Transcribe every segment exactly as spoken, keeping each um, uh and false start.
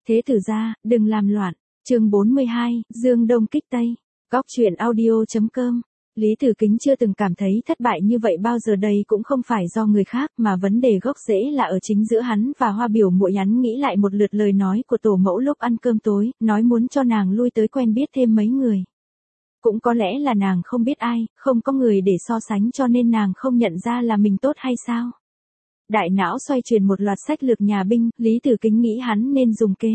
Thế tử ra, đừng làm loạn. Chương bốn mươi hai, Dương Đông kích Tây. Góc truyện audio.com. Lý Tử Kính chưa từng cảm thấy thất bại như vậy bao giờ, đây cũng không phải do người khác mà vấn đề gốc rễ là ở chính giữa hắn và Hoa biểu muội. Hắn nghĩ lại một lượt lời nói của tổ mẫu lúc ăn cơm tối, nói muốn cho nàng lui tới quen biết thêm mấy người. Cũng có lẽ là nàng không biết ai, không có người để so sánh cho nên nàng không nhận ra là mình tốt hay sao. Đại não xoay chuyển một loạt sách lược nhà binh, Lý Tử Kính nghĩ hắn nên dùng kế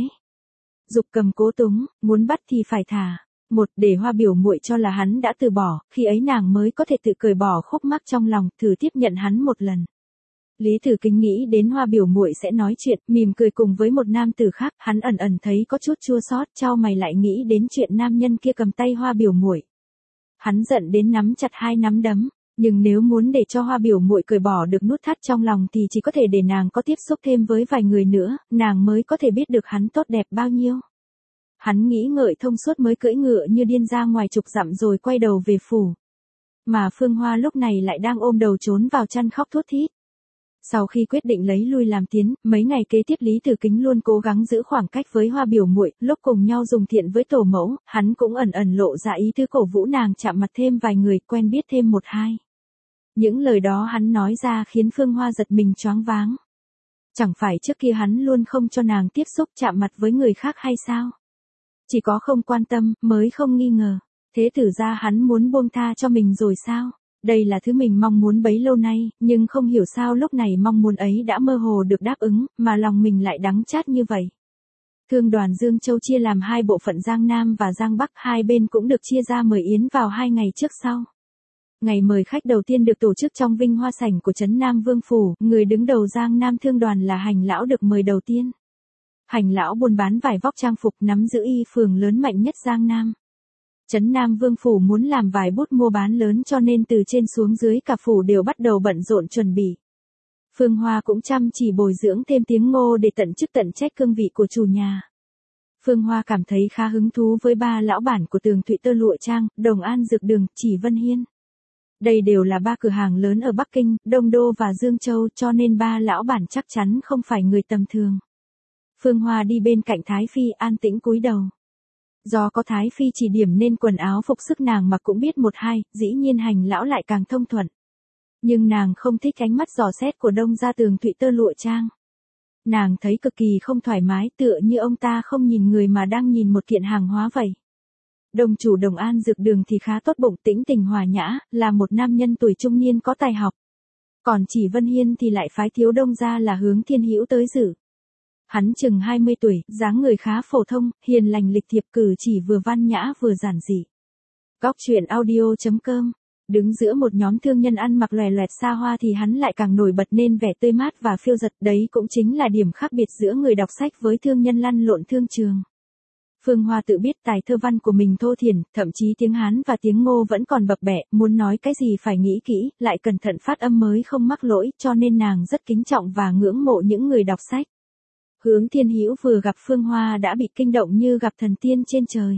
dục cầm cố túng, muốn bắt thì phải thả. Một, để Hoa biểu muội cho là hắn đã từ bỏ, khi ấy nàng mới có thể tự cởi bỏ khúc mắc trong lòng, thử tiếp nhận hắn một lần. Lý Tử Kính nghĩ đến Hoa biểu muội sẽ nói chuyện, mỉm cười cùng với một nam tử khác, hắn ẩn ẩn thấy có chút chua xót, chau mày lại nghĩ đến chuyện nam nhân kia cầm tay Hoa biểu muội. Hắn giận đến nắm chặt hai nắm đấm, nhưng nếu muốn để cho Hoa biểu muội cởi bỏ được nút thắt trong lòng thì chỉ có thể để nàng có tiếp xúc thêm với vài người nữa, nàng mới có thể biết được hắn tốt đẹp bao nhiêu. Hắn nghĩ ngợi thông suốt mới cưỡi ngựa như điên ra ngoài chục dặm rồi quay đầu về phủ. Mà Phương Hoa lúc này lại đang ôm đầu trốn vào chăn khóc thút thít. Sau khi quyết định lấy lui làm tiến, mấy ngày kế tiếp Lý Tử Kính luôn cố gắng giữ khoảng cách với Hoa biểu muội, lúc cùng nhau dùng thiện với tổ mẫu, hắn cũng ẩn ẩn lộ ra ý tứ cổ vũ nàng chạm mặt thêm vài người, quen biết thêm một hai. Những lời đó hắn nói ra khiến Phương Hoa giật mình choáng váng. Chẳng phải trước kia hắn luôn không cho nàng tiếp xúc chạm mặt với người khác hay sao? Chỉ có không quan tâm, mới không nghi ngờ. Thế tử ra hắn muốn buông tha cho mình rồi sao? Đây là thứ mình mong muốn bấy lâu nay, nhưng không hiểu sao lúc này mong muốn ấy đã mơ hồ được đáp ứng, mà lòng mình lại đắng chát như vậy. Thương đoàn Dương Châu chia làm hai bộ phận Giang Nam và Giang Bắc, hai bên cũng được chia ra mời yến vào hai ngày trước sau. Ngày mời khách đầu tiên được tổ chức trong Vinh Hoa Sảnh của trấn Nam Vương Phủ, người đứng đầu Giang Nam thương đoàn là Hành lão được mời đầu tiên. Hành lão buôn bán vải vóc trang phục, nắm giữ y phường lớn mạnh nhất Giang Nam. Trấn Nam Vương Phủ muốn làm vài bút mua bán lớn cho nên từ trên xuống dưới cả phủ đều bắt đầu bận rộn chuẩn bị. Phương Hoa cũng chăm chỉ bồi dưỡng thêm tiếng Ngô để tận chức tận trách cương vị của chủ nhà. Phương Hoa cảm thấy khá hứng thú với ba lão bản của Tường Thụy Tơ Lụa Trang, Đồng An Dược Đường, Chỉ Vân Hiên. Đây đều là ba cửa hàng lớn ở Bắc Kinh, Đông Đô và Dương Châu cho nên ba lão bản chắc chắn không phải người tầm thường. Phương Hoa đi bên cạnh Thái Phi an tĩnh cúi đầu. Do có Thái Phi chỉ điểm nên quần áo phục sức nàng mặc cũng biết một hai, dĩ nhiên Hành lão lại càng thông thuận. Nhưng nàng không thích ánh mắt dò xét của Đông gia Tường Thụy Tơ Lụa Trang. Nàng thấy cực kỳ không thoải mái, tựa như ông ta không nhìn người mà đang nhìn một kiện hàng hóa vậy. Đồng chủ Đồng An Dược Đường thì khá tốt bụng, tĩnh tình hòa nhã, là một nam nhân tuổi trung niên có tài học. Còn Chỉ Vân Hiên thì lại phái thiếu Đông gia là Hướng Thiên Hữu tới dự. Hắn chừng hai mươi tuổi, dáng người khá phổ thông, hiền lành lịch thiệp, cử chỉ vừa văn nhã vừa giản dị. Góc truyện audio.com. Đứng giữa một nhóm thương nhân ăn mặc lòe loẹt xa hoa thì hắn lại càng nổi bật nên vẻ tươi mát và phiêu dật, đấy cũng chính là điểm khác biệt giữa người đọc sách với thương nhân lăn lộn thương trường. Phương Hoa tự biết tài thơ văn của mình thô thiển, thậm chí tiếng Hán và tiếng Ngô vẫn còn bập bẹ, muốn nói cái gì phải nghĩ kỹ, lại cẩn thận phát âm mới không mắc lỗi, cho nên nàng rất kính trọng và ngưỡng mộ những người đọc sách. Hướng Thiên Hữu vừa gặp Phương Hoa đã bị kinh động như gặp thần tiên trên trời.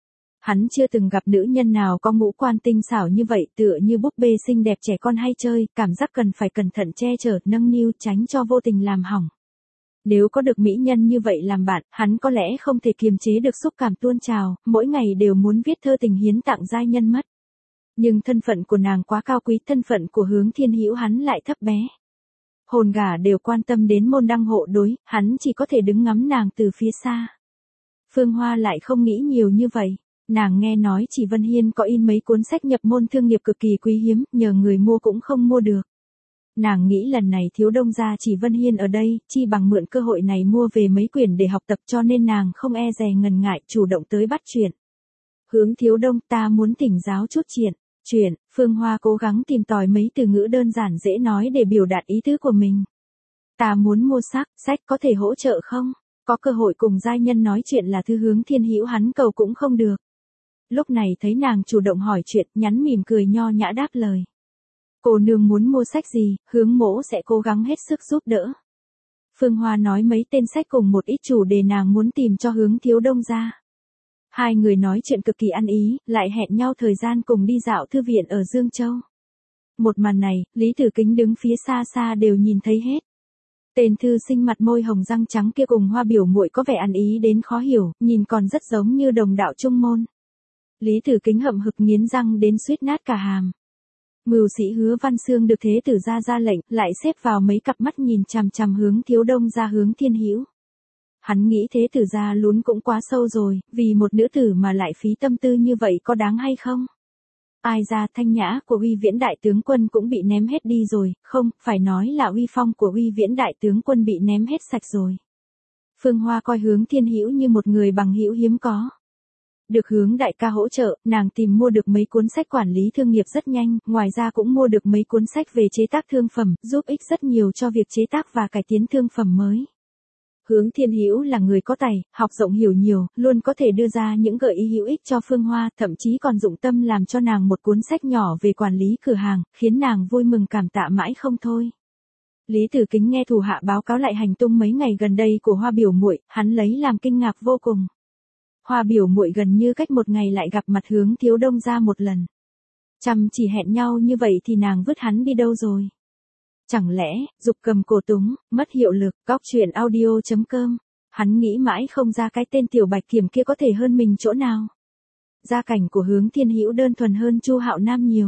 Hắn chưa từng gặp nữ nhân nào có ngũ quan tinh xảo như vậy, tựa như búp bê xinh đẹp trẻ con hay chơi, cảm giác cần phải cẩn thận che chở, nâng niu, tránh cho vô tình làm hỏng. Nếu có được mỹ nhân như vậy làm bạn, hắn có lẽ không thể kiềm chế được xúc cảm tuôn trào, mỗi ngày đều muốn viết thơ tình hiến tặng giai nhân mất. Nhưng thân phận của nàng quá cao quý, thân phận của Hướng Thiên Hữu hắn lại thấp bé. Hồn gả đều quan tâm đến môn đăng hộ đối, hắn chỉ có thể đứng ngắm nàng từ phía xa. Phương Hoa lại không nghĩ nhiều như vậy, nàng nghe nói Chỉ Vân Hiên có in mấy cuốn sách nhập môn thương nghiệp cực kỳ quý hiếm, nhờ người mua cũng không mua được. Nàng nghĩ lần này thiếu Đông gia Chỉ Vân Hiên ở đây, chi bằng mượn cơ hội này mua về mấy quyển để học tập, cho nên nàng không e dè ngần ngại chủ động tới bắt chuyện. Hướng thiếu Đông, ta muốn thỉnh giáo chút chuyện. Chuyện, Phương Hoa cố gắng tìm tòi mấy từ ngữ đơn giản dễ nói để biểu đạt ý tứ của mình. Ta muốn mua sách, sách có thể hỗ trợ không? Có cơ hội cùng giai nhân nói chuyện là thứ Hướng Thiên Hữu hắn cầu cũng không được. Lúc này thấy nàng chủ động hỏi chuyện, nhắn mỉm cười nho nhã đáp lời. Cô nương muốn mua sách gì, Hướng mỗ sẽ cố gắng hết sức giúp đỡ. Phương Hoa nói mấy tên sách cùng một ít chủ đề nàng muốn tìm cho Hướng thiếu Đông gia. Hai người nói chuyện cực kỳ ăn ý, lại hẹn nhau thời gian cùng đi dạo thư viện ở Dương Châu. Một màn này, Lý Tử Kính đứng phía xa xa đều nhìn thấy hết. Tên thư sinh mặt môi hồng răng trắng kia cùng Hoa biểu muội có vẻ ăn ý đến khó hiểu, nhìn còn rất giống như đồng đạo trung môn. Lý Tử Kính hậm hực nghiến răng đến suýt nát cả hàm. Mưu sĩ Hứa Văn Xương được thế tử ra ra lệnh, lại xếp vào mấy cặp mắt nhìn chằm chằm hướng Thiếu Đông ra hướng Thiên Hữu. Hắn nghĩ thế tử ra lún cũng quá sâu rồi, vì một nữ tử mà lại phí tâm tư như vậy có đáng hay không? Ai ra thanh nhã của Uy Viễn đại tướng quân cũng bị ném hết đi rồi, không, phải nói là uy phong của Uy Viễn đại tướng quân bị ném hết sạch rồi. Phương Hoa coi hướng Thiên Hữu như một người bằng hữu hiếm có. Được hướng đại ca hỗ trợ, nàng tìm mua được mấy cuốn sách quản lý thương nghiệp rất nhanh, ngoài ra cũng mua được mấy cuốn sách về chế tác thương phẩm, giúp ích rất nhiều cho việc chế tác và cải tiến thương phẩm mới. Hướng Thiên Hữu là người có tài, học rộng hiểu nhiều, luôn có thể đưa ra những gợi ý hữu ích cho Phương Hoa, thậm chí còn dụng tâm làm cho nàng một cuốn sách nhỏ về quản lý cửa hàng, khiến nàng vui mừng cảm tạ mãi không thôi. Lý Tử Kính nghe thủ hạ báo cáo lại hành tung mấy ngày gần đây của Hoa biểu muội, hắn lấy làm kinh ngạc vô cùng. Hoa biểu muội gần như cách một ngày lại gặp mặt hướng Thiếu Đông ra một lần. Chăm chỉ hẹn nhau như vậy thì nàng vứt hắn đi đâu rồi? Chẳng lẽ, dục cầm cổ túng, mất hiệu lực, góc truyện audio chấm com. Hắn nghĩ mãi không ra cái tên Tiểu Bạch Kiểm kia có thể hơn mình chỗ nào. Gia cảnh của hướng Thiên Hữu đơn thuần hơn Chu Hạo Nam nhiều.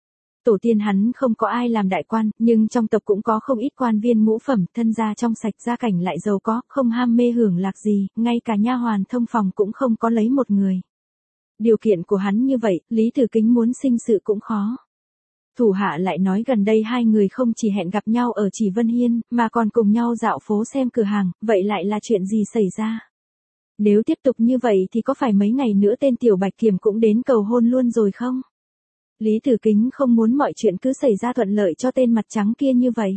Tổ tiên hắn không có ai làm đại quan, nhưng trong tộc cũng có không ít quan viên ngũ phẩm, thân gia trong sạch, gia cảnh lại giàu có, không ham mê hưởng lạc gì, ngay cả nha hoàn thông phòng cũng không có lấy một người. Điều kiện của hắn như vậy, Lý Tử Kính muốn sinh sự cũng khó. Thủ hạ lại nói gần đây hai người không chỉ hẹn gặp nhau ở Chỉ Vân Hiên, mà còn cùng nhau dạo phố xem cửa hàng, vậy lại là chuyện gì xảy ra? Nếu tiếp tục như vậy thì có phải mấy ngày nữa tên Tiểu Bạch Kiểm cũng đến cầu hôn luôn rồi không? Lý Tử Kính không muốn mọi chuyện cứ xảy ra thuận lợi cho tên mặt trắng kia như vậy.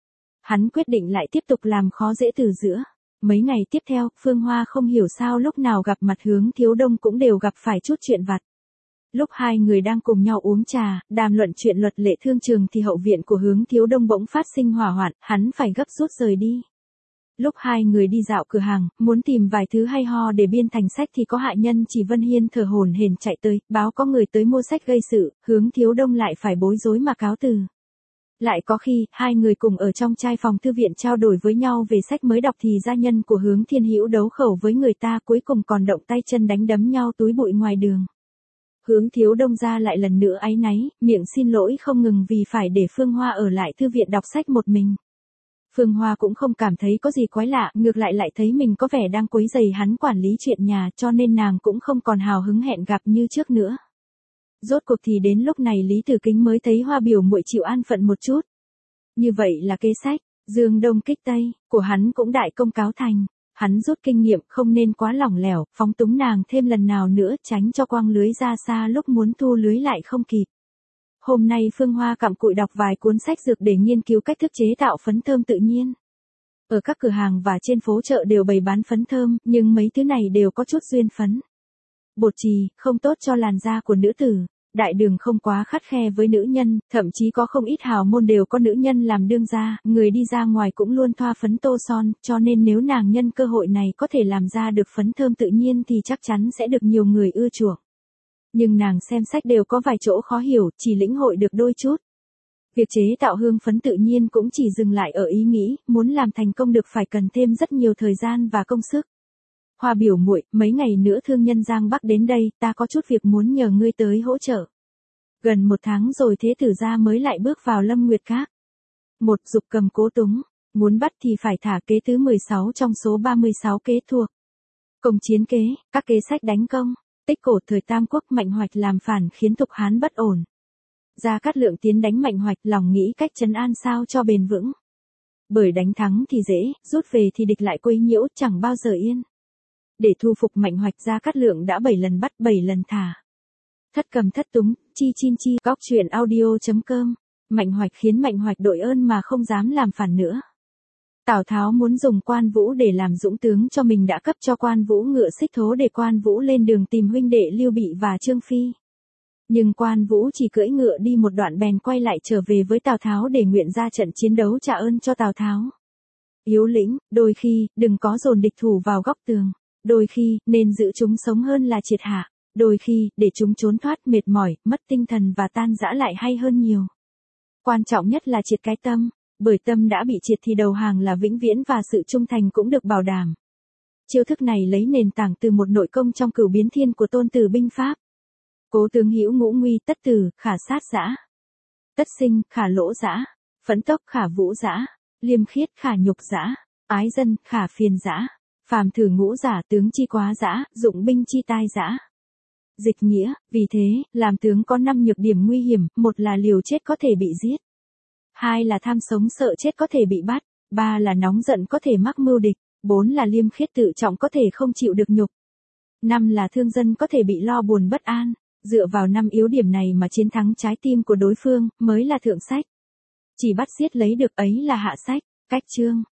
Hắn quyết định lại tiếp tục làm khó dễ từ giữa. Mấy ngày tiếp theo, Phương Hoa không hiểu sao lúc nào gặp mặt hướng Thiếu Đông cũng đều gặp phải chút chuyện vặt. Lúc hai người đang cùng nhau uống trà, đàm luận chuyện luật lệ thương trường thì hậu viện của hướng Thiếu Đông bỗng phát sinh hỏa hoạn, hắn phải gấp rút rời đi. Lúc hai người đi dạo cửa hàng, muốn tìm vài thứ hay ho để biên thành sách thì có hạ nhân Chỉ Vân Hiên thở hổn hển chạy tới, báo có người tới mua sách gây sự, hướng Thiếu Đông lại phải bối rối mà cáo từ. Lại có khi, hai người cùng ở trong trai phòng thư viện trao đổi với nhau về sách mới đọc thì gia nhân của hướng Thiên Hữu đấu khẩu với người ta cuối cùng còn động tay chân đánh đấm nhau túi bụi ngoài đường. Hướng Thiếu Đông ra lại lần nữa áy náy, miệng xin lỗi không ngừng vì phải để Phương Hoa ở lại thư viện đọc sách một mình. Phương Hoa cũng không cảm thấy có gì quái lạ, ngược lại lại thấy mình có vẻ đang quấy rầy hắn quản lý chuyện nhà, cho nên nàng cũng không còn hào hứng hẹn gặp như trước nữa. Rốt cuộc thì đến lúc này Lý Tử Kính mới thấy Hoa biểu muội chịu an phận một chút. Như vậy là kế sách, dương đông kích tây, của hắn cũng đại công cáo thành. Hắn rút kinh nghiệm không nên quá lỏng lẻo, phóng túng nàng thêm lần nào nữa tránh cho quăng lưới ra xa lúc muốn thu lưới lại không kịp. Hôm nay Phương Hoa cặm cụi đọc vài cuốn sách dược để nghiên cứu cách thức chế tạo phấn thơm tự nhiên. Ở các cửa hàng và trên phố chợ đều bày bán phấn thơm, nhưng mấy thứ này đều có chút duyên phấn. Bột chì, không tốt cho làn da của nữ tử. Đại đường không quá khắt khe với nữ nhân, thậm chí có không ít hào môn đều có nữ nhân làm đương gia, người đi ra ngoài cũng luôn thoa phấn tô son, cho nên nếu nàng nhân cơ hội này có thể làm ra được phấn thơm tự nhiên thì chắc chắn sẽ được nhiều người ưa chuộng. Nhưng nàng xem sách đều có vài chỗ khó hiểu, chỉ lĩnh hội được đôi chút. Việc chế tạo hương phấn tự nhiên cũng chỉ dừng lại ở ý nghĩ, muốn làm thành công được phải cần thêm rất nhiều thời gian và công sức. Hoa biểu muội, mấy ngày nữa thương nhân Giang Bắc đến đây, ta có chút việc muốn nhờ ngươi tới hỗ trợ. Gần một tháng rồi thế tử gia mới lại bước vào Lâm Nguyệt Các. Một dục cầm cố túng, muốn bắt thì phải thả kế thứ mười sáu trong số ba mươi sáu kế thuộc. Công chiến kế, các kế sách đánh công, tích cổ thời Tam Quốc Mạnh Hoạch làm phản khiến Thục Hán bất ổn. Gia Cát Lượng tiến đánh Mạnh Hoạch, lòng nghĩ cách trấn an sao cho bền vững. Bởi đánh thắng thì dễ, rút về thì địch lại quấy nhiễu, chẳng bao giờ yên. Để thu phục Mạnh Hoạch, Gia Cát Lượng đã bảy lần bắt, bảy lần thả. Thất cầm thất túng, chi chin chi, góc truyện audio chấm com. Mạnh Hoạch khiến Mạnh Hoạch đội ơn mà không dám làm phản nữa. Tào Tháo muốn dùng Quan Vũ để làm dũng tướng cho mình đã cấp cho Quan Vũ ngựa xích thố để Quan Vũ lên đường tìm huynh đệ Lưu Bị và Trương Phi. Nhưng Quan Vũ chỉ cưỡi ngựa đi một đoạn bèn quay lại trở về với Tào Tháo để nguyện ra trận chiến đấu trả ơn cho Tào Tháo. Yếu lĩnh, đôi khi, đừng có dồn địch thủ vào góc tường. Đôi khi, nên giữ chúng sống hơn là triệt hạ. Đôi khi, để chúng trốn thoát mệt mỏi, mất tinh thần và tan rã lại hay hơn nhiều. Quan trọng nhất là triệt cái tâm. Bởi tâm đã bị triệt thì đầu hàng là vĩnh viễn và sự trung thành cũng được bảo đảm. Chiêu thức này lấy nền tảng từ một nội công trong Cửu Biến Thiên của Tôn Tử binh pháp. Cố tướng hữu ngũ nguy, tất tử, khả sát giã. Tất sinh, khả lỗ giã. Phẫn tốc, khả vũ giã. Liêm khiết, khả nhục giã. Ái dân, khả phiền giã. Phàm thử ngũ giả, tướng chi quá giã, dụng binh chi tai giã. Dịch nghĩa, vì thế, làm tướng có năm nhược điểm nguy hiểm, một là liều chết có thể bị giết. Hai là tham sống sợ chết có thể bị bắt. Ba là nóng giận có thể mắc mưu địch. Bốn là liêm khiết tự trọng có thể không chịu được nhục. Năm là thương dân có thể bị lo buồn bất an. Dựa vào năm yếu điểm này mà chiến thắng trái tim của đối phương, mới là thượng sách. Chỉ bắt giết lấy được ấy là hạ sách. Cách chương.